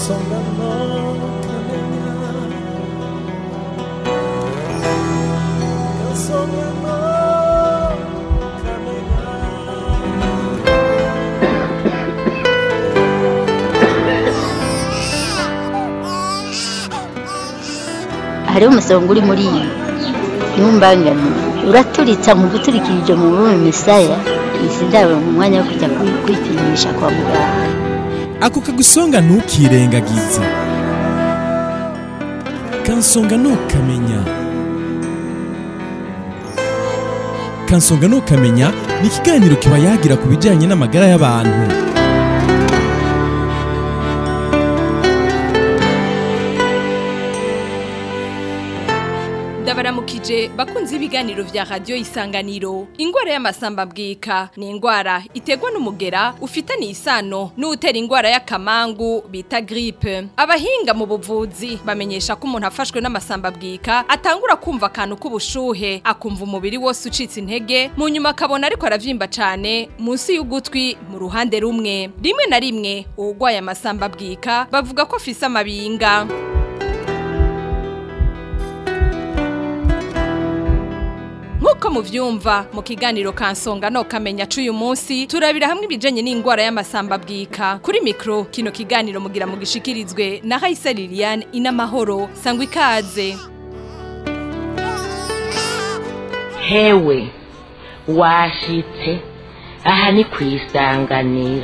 hariho umusonga uri muri iyi ntumbangane uraturitsa mu guturikirije mu bume misaya isi ndaba mu mwanya wo kujya kwipimisha kwa muganga. Ako kagusonga ntukirengagize. Kansonga ntukamenya. Kansonga ntukamenya ni ikiganiro kiba yagira ku bijyanye n'amagara y'abantu. Ndabaramukije bakunze ibiganiro vya radio Isanganiro. Ingwara y'amasamba bwika ni ingwara itegwa n'umugera ufitanye isano n'utera ingwara y'akamangu bita grippe. Abahinga mu buvuzi bamenyesha ko umuntu afashwe n'amasamba bwika atangura kumva akantu k'ubushuhe, akumva umubiri wose ucitse intege, mu nyuma akabona ariko aravyimba cane munsi y'ugutwi mu ruhande rumwe. Rimwe na rimwe uwugwaye amasamba bwika bavuga ko afise amabinga. Nkuko muvyumva mu kiganiro Kansonga no kamenya c'uyu munsi turabira hamwe ibijanye n'ingwara y'amasamba bwika. Kuri mikro kino kiganiro mugira mugishikirizwe na Raisa Liliane Inamahoro. Sangwa ikaze. Hewe washitse aha ni kwisanganira.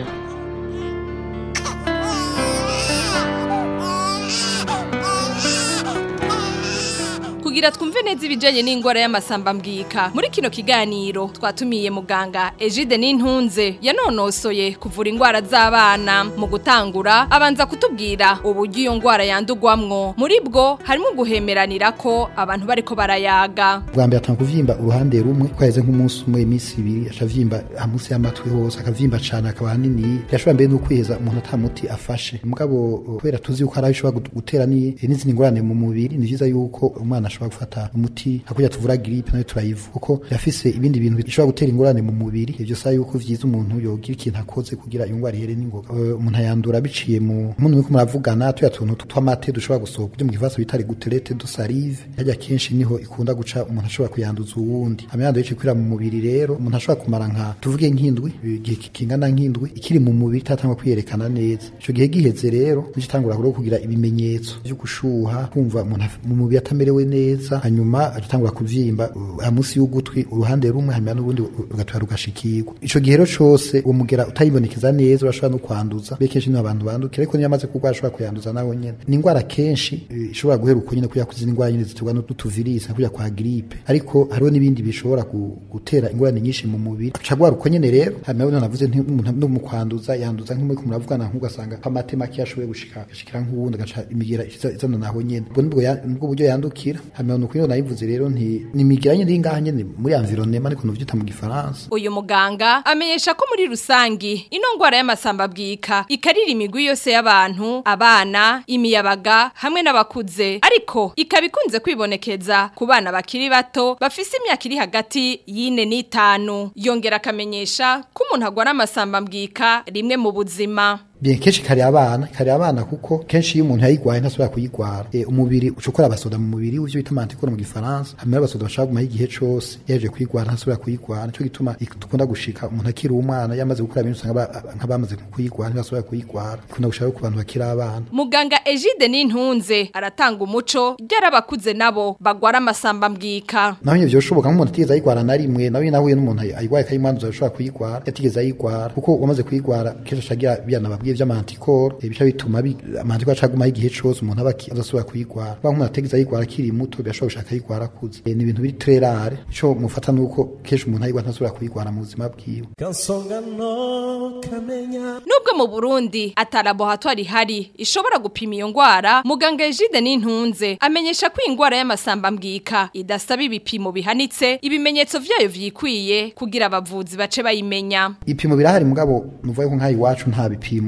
Kugira twumve neza ibijanye n'ingwara y'amasamba mbwika muri kino kiganiro twatumiye muganga Egide Nintunze yanonosoye kuvura ingwara z'abana. Mu gutangura abanza kutubwira uburyo iyo ngwara yandugwamwo, muri bwo harimo guhemeranira ko abantu bariko barayaga. Bwa mbere atanga kuvyimba uruhande rumwe kwaheze nk'umunsi umwe imisi ibiri acavyimba amusi y'amatwi hose akavyimba cane akaba hanini, yashobora mbere no kwiheza umuntu atamuti afashe. Mugabo kubera tuzi yuko ari bishobora gutera n'izindi ngorane mu mubiri, ni vyiza yuko umwana ashobora gufata umuti hakurya tuvura grippe nayo turayivu kuko yafise ibindi bintu bishobora gutera ingorane mu mubiri. Ivyo sa yuko vyiza umuntu yogira ikintu akoze kugira iyo ngwara ihere n'ingoga. Umuntu ayandura biciye mu muntu ko muravugana tuya tuntu tw'amate dushobora gusohoka byo mu kivaso bitari guterete do salive, hajya kenshi niho ikunda guca umuntu ashobora kuyanduza uwundi. Amyando yice kwira mu mubiri rero umuntu ashobora kumara nka tuvuge nk'indwi, igihe kingana nk'indwi ikiri mu mubiri tatangwa kwiyerekana neza. Ico gihe giheze rero nicitangura kugira ibimenyetso byo gushuha, kumva umuntu mu mubiri atamerewe neza, hanyuma agatangura kuvyimba amusi y'ugutwi uruhande rumwe, hanyuma n'ubundi ugatwara ugashikirwa. Ico gihe rero cose uwo mugera utayibonekeza neza urashobora no kwanduza. Bekenshi ni abantu bandukira, ariko niyo yamaze kurwara ashobora kuyanduza nawe nyene. Ni ingwara kenshi ishobora guhera uko nyene kuya kuzina ingwara nyene ziterwa n'utuvirisi kuya kwa grippe, ariko hariho n'ibindi bishobora gutera ingorane nyinshi mu mubiri. Acagwara uko nyene rero, hanyuma none navuze no mu kwanduza yanduza nk'umwe ko muravugana nk'ugasanga amatema kiyashoboye gushikira nk'uwundi agaca imigera izana naho nyene. Ubwo buryo yandukira. Hanyuma nuko iyo nayivuze rero ni imigiranye n'ingaha nyene muri environnement ariko nuvyita mu gifaransa. Uyu muganga amenyesha ko muri rusangi ino ngwara y'amasamba bwika ikarira imigwi yose y'abantu, abana, imiyabaga hamwe n'abakuze, ariko ikabikunze kwibonekeza ku bana bakiri bato bafise imyaka iri hagati y'ine n'itanu. Yongera akamenyesha ko umuntu agwara amasamba mbwika rimwe mu buzima. Bien kenshi kari abana kuko kenshi iyo umuntu yayigwaye ntasubira kuyigwara. Umubiri ucukora abasoda mu mubiri uvyo bita mantikoro mu gifaransa, hamwe abasoda bashaka guma igihe cose yaje kuyigwara ntasubira kuyigwara. Nico gituma ikunda gushika umuntu akiri umwana yamaze gukura ibintu usanga nk'abamaze kuyigwara ntibasubira kuyigwara. Ikunda gushaka ku bantu bakiri abana. Muganga Egide Nintunze aratanga umuco byarabakuze nabo bagwara amasamba mbwika. Naho ivyo bishoboka nk'umuntu atigeze ayigwara na rimwe, nawe nahuye n'umuntu ayigwaye kayimwanduza ashobora kuyigwara, yatigeze ayigwara kuko wamaze kuyigwara kenshi ashagira byana vy'amantikoro bica bituma amantikoro acaguma igihe cose umuntu azasubira kuyigwara. Kuba nk'umuntu ategeza ayigwara akiri muto birashobora gushaka ayigwara akuze. Ni ibintu biri très rare. Ico mufata nuko kenshi umuntu ayigwara ntasubira kuyigwara mu buzima bwiwe. Kansonga no kamenya. Nubwo mu Burundi atalaboratoire hari ishobora gupima iyo ngwara, muganga Egide Nintunze amenyesha ko ingwara y'amasamba mbwika idasaba ibipimo bihanitse, ibimenyetso vyayo vyikwiye kugira abavuzi bace bayimenya. Ipimo birahari mugabo nuvuye ko nkayi wacu nta bipimo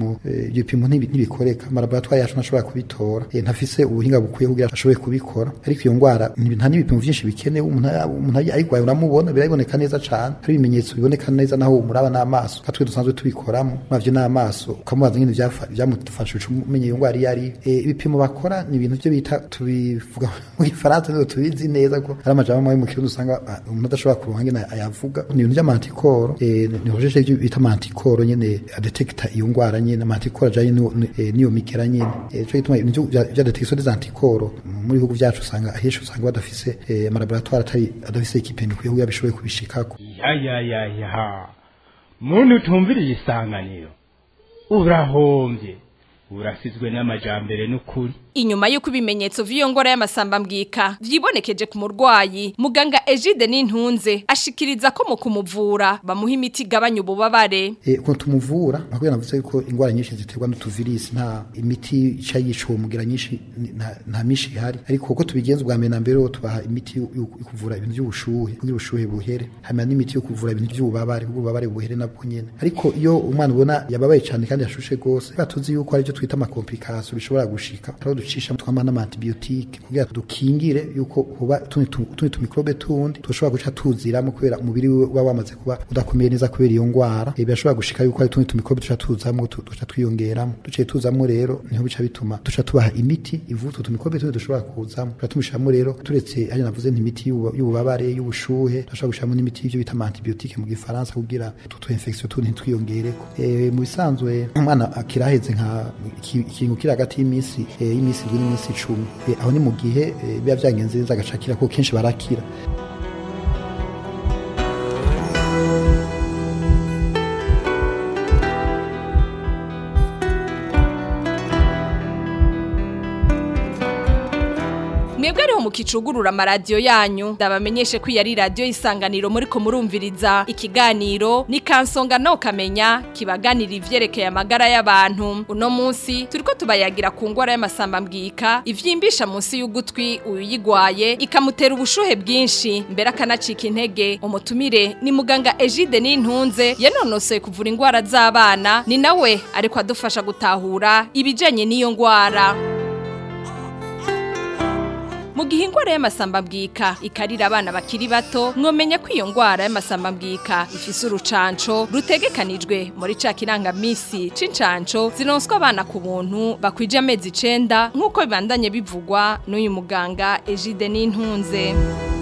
ibipimo ntibikoreka amalaboratoire yacu ntashobora kubitora ntafise ubuhinga bukwiye kugira ashoboye kubikora ariko iyo ngwara nta n'ibipimo byinshi bikenewe umuntu ayigwaye uramubona biraboneka neza cyane hari ibimenyetso biboneka neza naho umuraba n'amaso katwe dusanzwe tubikoramo mavyo n'amaso ukamubaza nyine byamufashije umenye iyo ngwara yari ibipimo bakora ni ibintu byo bita tubivuga mu Gifaransa nizo tubizi neza ko ari amajambo mu kirundi usanga umuntu adashobora kuronka ngene ayavuga ni ibintu by'amantikoro ni hojeje ibyo bita mantikoro nyene adetecta iyo ngwara nyene mantikoro jaye niyo migera nyene cyo gituma ibintu bya detection des antikoro muri bihugu byacu usanga ahesha usanga badafise amalaboratoire adafise ikipeni kuyo yabishoboye kubishikako ya muntu utumviriye isanganiro urahombye urasizwe n'amajambere n'ukuri inyuma y'uko ibimenyetso vy'iyo ngora y'amasamba mbwika vyibonekeje ku murwayi muganga Egide Nintunze ashikiriza ko mu kumuvura bamuha imiti igabanya ububabare ko tumuvura nakubera navuze ko ingwara nyinshi ziterwa n'utuvirisi nta imiti icayico mugira nyinshi nta mishi ihari ariko uko tubigenza bwa mbere na mbere tubaha imiti yo kuvura ibintu by'ubushuhe kugira ubushuhe buhere hamwe n'imiti yo kuvura ibintu by'ububabare buhere nabwo nyene ariko iyo umwana ubona yababaye cyane kandi yashushe gose batuzi yuko ari cyo twita ama complications bishobora gushika ducisha twama n'amantibiotique kugira dukingire yuko hoba tundi tumikrobe tundi tushobora guca tuziramo kubera umubiri wa wamaze kuba udakomeye neza kubera iyo ngwara bishobora gushika yuko ari tundi tumikrobe tuca tuzamo tuca twiyongeramo duciye tuzamo rero niho bica bituma duca tubaha imiti ivuta tumikrobe tundi dushobora kuzamo tumushamo rero turetse ari navuze ntimiti y'ububabare y'ubushuhe dushobora gushamo n'imiti y'ibyo bita antibiotique mu Gifaransa kugira tutu infection tundi twiyongereko mu bisanzwe umwana akiraheze nka ikintu kiri hagati y'imisi n'iminsi 10 aho ni mu gihe biba byagenze neza agacakira ko kenshi barakira mwebwe ariho mukicugurura amaradiyo yanyu ndabamenyeshe ko yari radio isanganiro muri ko murumviriza ikiganiro ni kansonga no kamenya kibaganira ivyerekeye amagara y'abantu uno munsi turiko tubayagira ku ngwara y'amasamba mbwika ivyimbisha munsi y'ugutwi uyigwaye ikamutera ubushuhe bwinshi mbere akanacika intege umutumire ni muganga Egide Nintunze yanonosoye kuvura ingwara z'abana ni nawe ariko adufasha gutahura ibijanye n'iyo ngwara mu gihe ingwara y'amasamba mbwika ikarira abana bakiri bato mwomenya ko iyo ngwara y'amasamba mbwika ifise urucanco rutegekanijwe muri ca kirangamisi c'incanco zinonswa abana ku buntu bakwije amezi 9 nk'uko bibandanye bivugwa n'uyu muganga Egide Nintunze.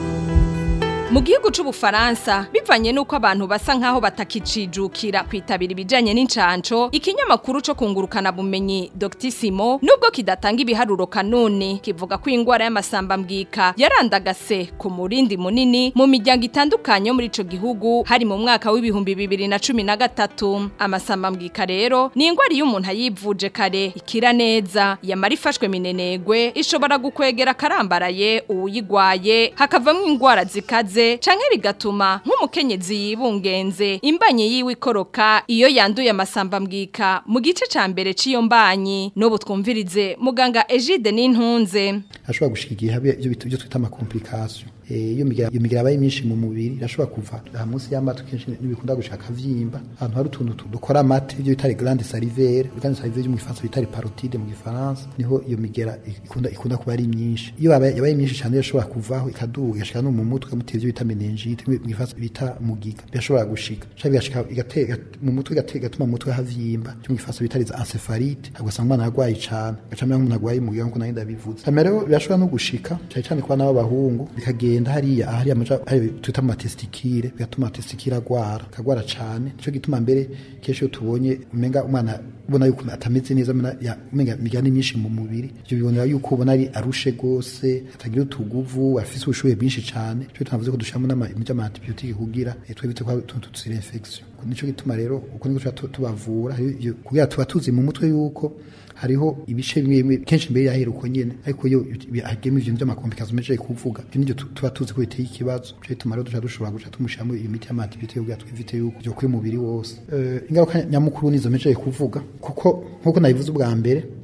Mu gihugu c'Ubufaransa bivanye nuko abantu basa nkaho batakicijukira kwitabira ibijanye n'incanco ikinyamakuru co kungurukana bumenyi Doctissimo nubwo kidatanga ibiharuro kanone kivuga ko ingwara y'amasamba mbwika yarandagase ku murindi munini mu miryango itandukanye muri ico gihugu hari mu mwaka w'ibihumbi 2013 amasamba mbwika rero ni ingwara y'umuntu ayivuje kare ikira neza yamara ifashwe minenegwe ishobora gukwegera karambaraye uwuyigwaye hakavamwe ingwara zikaze canke bigatuma nk'umukenyezi yibungenze imbanye yiwe ikoroka iyo yanduye amasamba mbwika mu gice ca mbere ciyo mbanyi no twumvirize muganga Egide Nintunze ashobora gushika igihe habe ibyo twita ama complication iyo migira abaye myinshi mu mubiri irashobora kuva munsi y'amatu kenshi nibikunda gushaka vyimba ahantu hari utuntu dukora amate ibyo bitari glande salivaire mu Gifaransa bitari parotide mu Gifaransa niho iyo migera ikunda kuba ari myinshi iyo yabaye myinshi cyane irashobora kuvaho ikaduga yashika no mu mutwe mutevye bita meningite mu Gifaransa bita mugiga birashobora gushika cyabigashika igatega mu mutwe igatuma mu mutwe havyimba mu Gifaransa bitari encephalite agasanga umwana arwaye cyane gacamira nk'umuntu arwaye mugiga nko narinda bivuze rero birashobora no gushika cyane kuba nabo bahungu bikagenda hariya ahari amaja twita amatestikire bigatuma testikire agwara cyane cyo gituma mbere kesho tubonye umenga umwana ubona yuko atameze neza umenga migani myinshi mu mubiri byo bibonera yuko ubona ari arushe gose atagira utuguvu afise ubushuhe bwinshi cyane cyo tunavuze ko dushamo n'ama antibiotique kugira twebite kwa tutsira infection nico gituma rero uko niko tubavura kugira tuba tuzi mu mutwe yuko hariho ibice bimwe kenshi mbere yahera uko nyene ariko yo hageme ivyo by'amakomplikazo meje kuvuga nibyo tuba tuzi ko biteye ikibazo cyo gituma rero dushobora guca tumushiramo iyo miti y'amantibiotique kugira twivite yuko byo kuri mubiri wose ingaruka nyamukuru nizo meje kuvuga kuko nkuko nabivuze ubwa mbere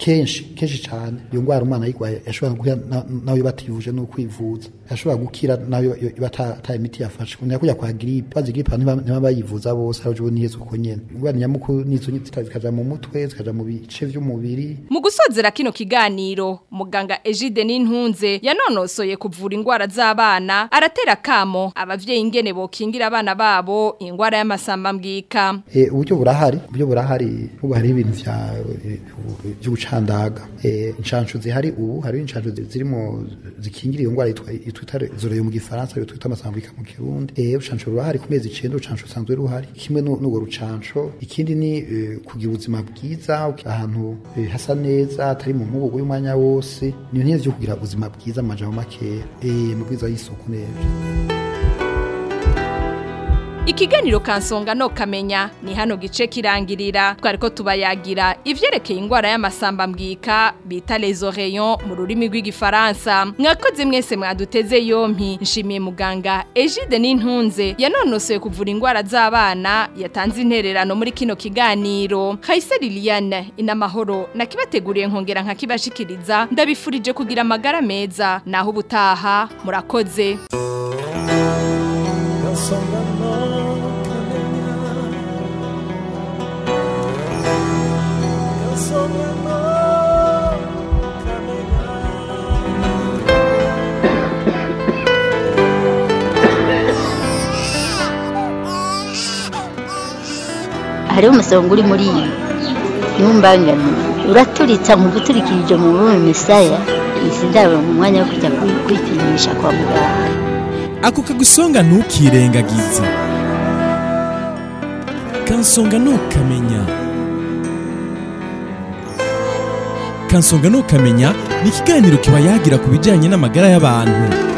kenshi cyane iyo ngwara umwana yigwaye yashobora gukira nawe bativuje no kwivuza yashobora gukira nawe bata imiti yafashe kunya kujya kwa grippe bazi grippe niba bayivuza bose araje niyezo uko nyene ingwara nyamukuru nizo zikaja mu mutwe zikaja mu bice vy'umubiri. Mu gusozera kino kiganiro muganga Egide Nintunze yanonosoye kuvura ingwara z'abana aratera kamo abavyeyi ingene bokingira abana babo ingwara y'amasamba mbwika. Uburyo burahari ubu hari ibintu by'ubucandaga inshanshu zihari ubu hari inshanshu zirimo zikingira iyo ngwara itwita zoroye mu gifaransa yo twita amasamba mbwika mu kirundi ubucanshu ruhari ku mezi 9 ubucanshu sanzwe ruhari kimwe n'ugo rucansho ikindi ni kugira ubuzima bwiza ahantu hasa neza atari mu mubugo y'umwanya wose ni ntiye byo kugira ubuzima bwiza amajambo make mu bwiza y'isuku neza. Ikiganiro kansonga no kamenya ni hano gice kirangirira twariko tubayagira ivyerekeye ingwara y'amasamba mbwika bita les oreillons mu rurimi rw'igifaransa. Mwakoze mwese mwaduteze yompi nshimiye muganga Egide Nintunze yanonosoye kuvura ingwara z'abana yatanze intererano muri kino kiganiro. Kayise Liliane inamahoro nakibateguriye nkongera nkakibashikiriza ndabifurije kugira amagara meza naho ubutaha murakoze. hariho umusonga uri muri iyi ntumbangane uraturitsa mu guturikirije mu rurimi misaya izindaba mu mwanya wo kujya kwipimisha kwa muganga. Ako kagusonga ntukirengagize. Kansonga ntukamenya. Kansonga ntukamenya ni ikiganiro kiba yagira ku bijyanye n'amagara y'abantu.